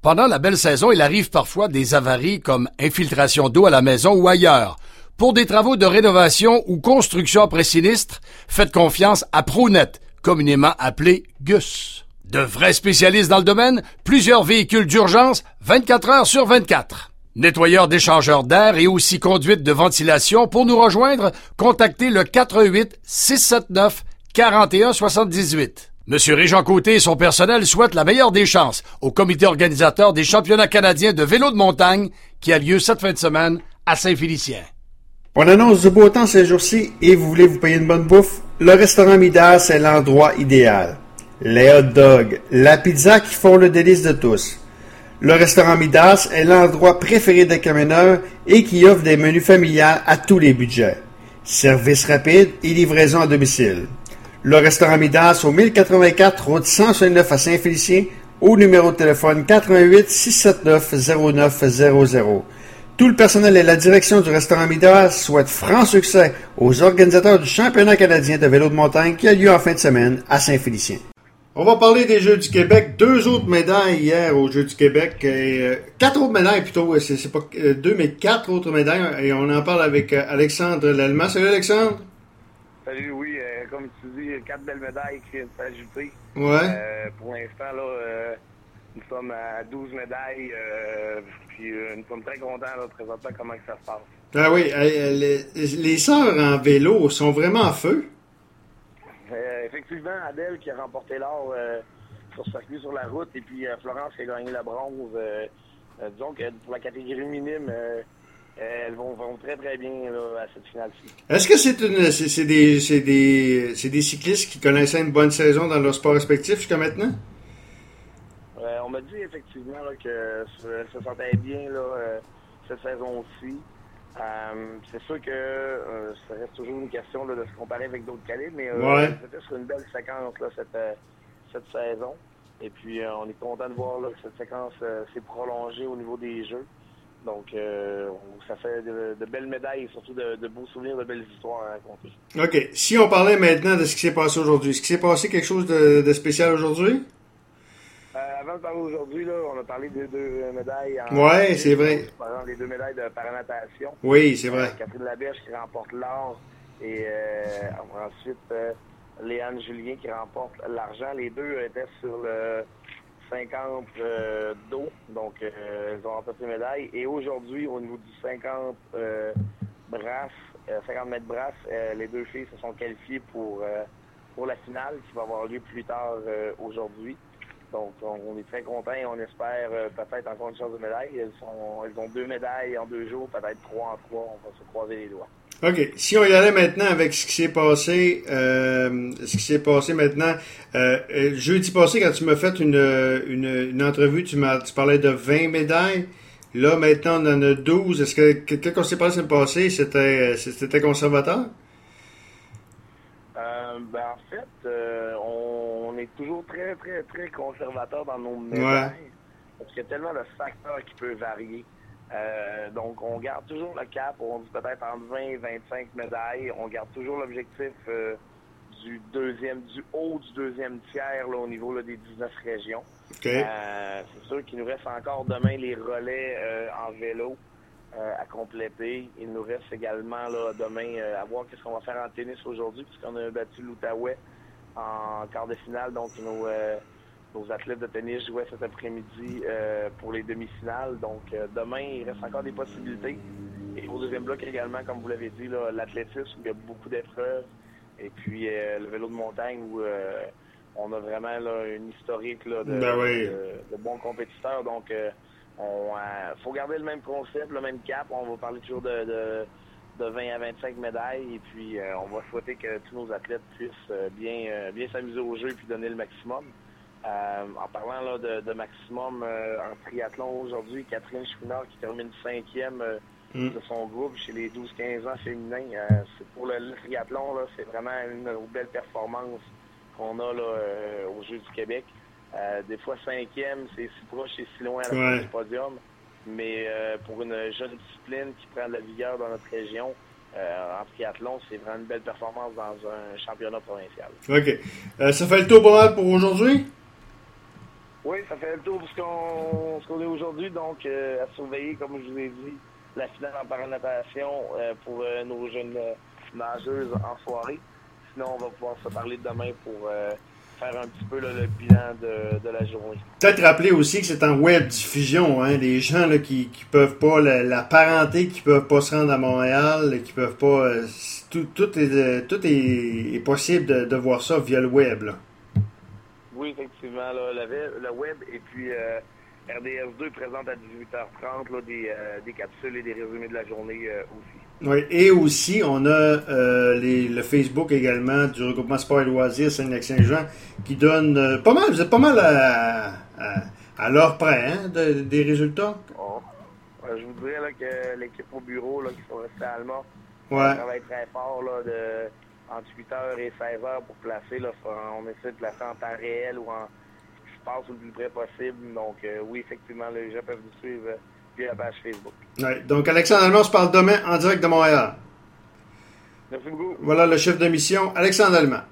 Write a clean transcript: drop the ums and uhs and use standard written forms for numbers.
Pendant la belle saison, il arrive parfois des avaries comme infiltration d'eau à la maison ou ailleurs. Pour des travaux de rénovation ou construction après sinistre, faites confiance à ProNet, communément appelé GUS. De vrais spécialistes dans le domaine, plusieurs véhicules d'urgence, 24 heures sur 24. Nettoyeur d'échangeurs d'air et aussi conduite de ventilation. Pour nous rejoindre, contactez le 418-679-4178. Monsieur Régent Côté et son personnel souhaitent la meilleure des chances au comité organisateur des championnats canadiens de vélo de montagne qui a lieu cette fin de semaine à Saint-Félicien. On annonce du beau temps ces jours-ci et vous voulez vous payer une bonne bouffe? Le restaurant Midas est l'endroit idéal. Les hot dogs, la pizza qui font le délice de tous. Le restaurant Midas est l'endroit préféré des camionneurs et qui offre des menus familiales à tous les budgets. Service rapide et livraison à domicile. Le restaurant Midas au 1084 route 169 à Saint-Félicien au numéro de téléphone 88 679 0900. Tout le personnel et la direction du restaurant Midas souhaitent franc succès aux organisateurs du championnat canadien de vélo de montagne qui a lieu en fin de semaine à Saint-Félicien. On va parler des Jeux du Québec. 2 autres médailles hier aux Jeux du Québec. 4 autres médailles plutôt. C'est pas 2 mais 4 autres médailles. Et on en parle avec Alexandre Lallemand. Salut Alexandre. Salut, oui. Comme tu dis, 4 belles médailles qui viennent s'ajouter. Ouais. Pour l'instant, là, nous sommes à 12 médailles. Puis nous sommes très contents là, de présenter comment que ça se passe. Ah oui. Les sœurs en vélo sont vraiment en feu. Effectivement, Adèle qui a remporté l'or sur circuit sur la route et puis Florence qui a gagné la bronze. Disons que pour la catégorie minime, elles vont très très bien là, à cette finale-ci. Est-ce que c'est des cyclistes qui connaissaient une bonne saison dans leur sport respectif jusqu'à maintenant? On m'a dit effectivement là, que se sentait bien là, cette saison-ci. C'est sûr que ça reste toujours une question là, de se comparer avec d'autres calibres, mais c'était sur une belle séquence là, cette saison. Et puis on est content de voir là, que cette séquence s'est prolongée au niveau des Jeux. Donc ça fait de belles médailles et surtout de beaux souvenirs, de belles histoires à raconter. OK. Si on parlait maintenant de ce qui s'est passé aujourd'hui, est-ce qu'il s'est passé quelque chose de spécial aujourd'hui? Avant de parler aujourd'hui, là, on a parlé des 2 médailles. Oui, c'est vrai. Par exemple, les 2 médailles de paranatation. Oui, c'est vrai. Catherine Laberge qui remporte l'or et ensuite Léane Julien qui remporte l'argent. Les deux étaient sur le 50 d'eau, donc elles ont remporté les médailles. Et aujourd'hui, au niveau du 50 mètres brasse, les 2 filles se sont qualifiées pour la finale qui va avoir lieu plus tard aujourd'hui. Donc, on est très contents et on espère peut-être encore une chance de médaille. Elles ont 2 médailles en 2 jours, peut-être 3 en 3. On va se croiser les doigts. OK. Si on y allait maintenant avec ce qui s'est passé maintenant, jeudi passé, quand tu m'as fait une entrevue, tu parlais de 20 médailles. Là, maintenant, on en a 12. Est-ce que quand on s'est passé le passé, c'était conservateur? En fait, on est toujours très, très, très conservateur dans nos médailles. Parce qu'il y a tellement de facteurs qui peuvent varier. Donc, on garde toujours le cap. On dit peut-être entre 20 et 25 médailles. On garde toujours l'objectif du haut du deuxième tiers là, au niveau là, des 19 régions. Okay. C'est sûr qu'il nous reste encore demain les relais en vélo à compléter. Il nous reste également là, demain à voir qu'est-ce qu'on va faire en tennis aujourd'hui, puisqu'on a battu l'Outaouais en quart de finale. Donc, nos athlètes de tennis jouaient cet après-midi pour les demi-finales. Donc, demain, il reste encore des possibilités. Et au deuxième bloc également, comme vous l'avez dit, là, l'athlétisme, où il y a beaucoup d'épreuves. Et puis, le vélo de montagne, où on a vraiment là, une historique là, de bons compétiteurs. Donc, faut garder le même concept, le même cap. On va parler toujours de 20 à 25 médailles. Et puis, on va souhaiter que tous nos athlètes puissent bien s'amuser au jeu et puis donner le maximum. En parlant là, de maximum en triathlon aujourd'hui, Catherine Chouinard qui termine 5e de son groupe chez les 12-15 ans féminins. C'est pour le triathlon, là, c'est vraiment une belle performance qu'on a là, aux Jeux du Québec. Des fois 5e, c'est si proche et si loin à la fin du podium. Mais pour une jeune discipline qui prend de la vigueur dans notre région, en triathlon, c'est vraiment une belle performance dans un championnat provincial. OK. Ça fait le tour pas mal pour aujourd'hui? Oui, ça fait le tour de ce qu'on est aujourd'hui. Donc, à surveiller, comme je vous ai dit, la finale en paranatation pour nos jeunes nageuses en soirée. Sinon, on va pouvoir se parler demain pour faire un petit peu là, le bilan de la journée. Peut-être rappeler aussi que c'est en web diffusion, hein, les gens là, qui peuvent pas, la parenté qui peuvent pas se rendre à Montréal, qui peuvent pas, tout est possible de voir ça via le web. Là. Oui, effectivement, là, le web et puis RDS2 présente à 18h30 là, des capsules et des résumés de la journée aussi. Oui, et aussi, on a le Facebook également du regroupement Sport et Loisirs Saint-Lac-Saint-Jean qui donne vous êtes pas mal à l'heure près hein, des résultats. Oh. Je vous dirais là, que l'équipe au bureau là, qui sont restés à Alma travaille très fort là, entre 8h et 16h pour placer. Là, on essaie de placer en temps réel ou en espace le plus près possible. Donc oui, effectivement, les gens peuvent nous suivre via la page Facebook. Ouais, donc Alexandre Allemand, on se parle demain en direct de Montréal. Merci beaucoup. Voilà le chef de mission, Alexandre Allemand.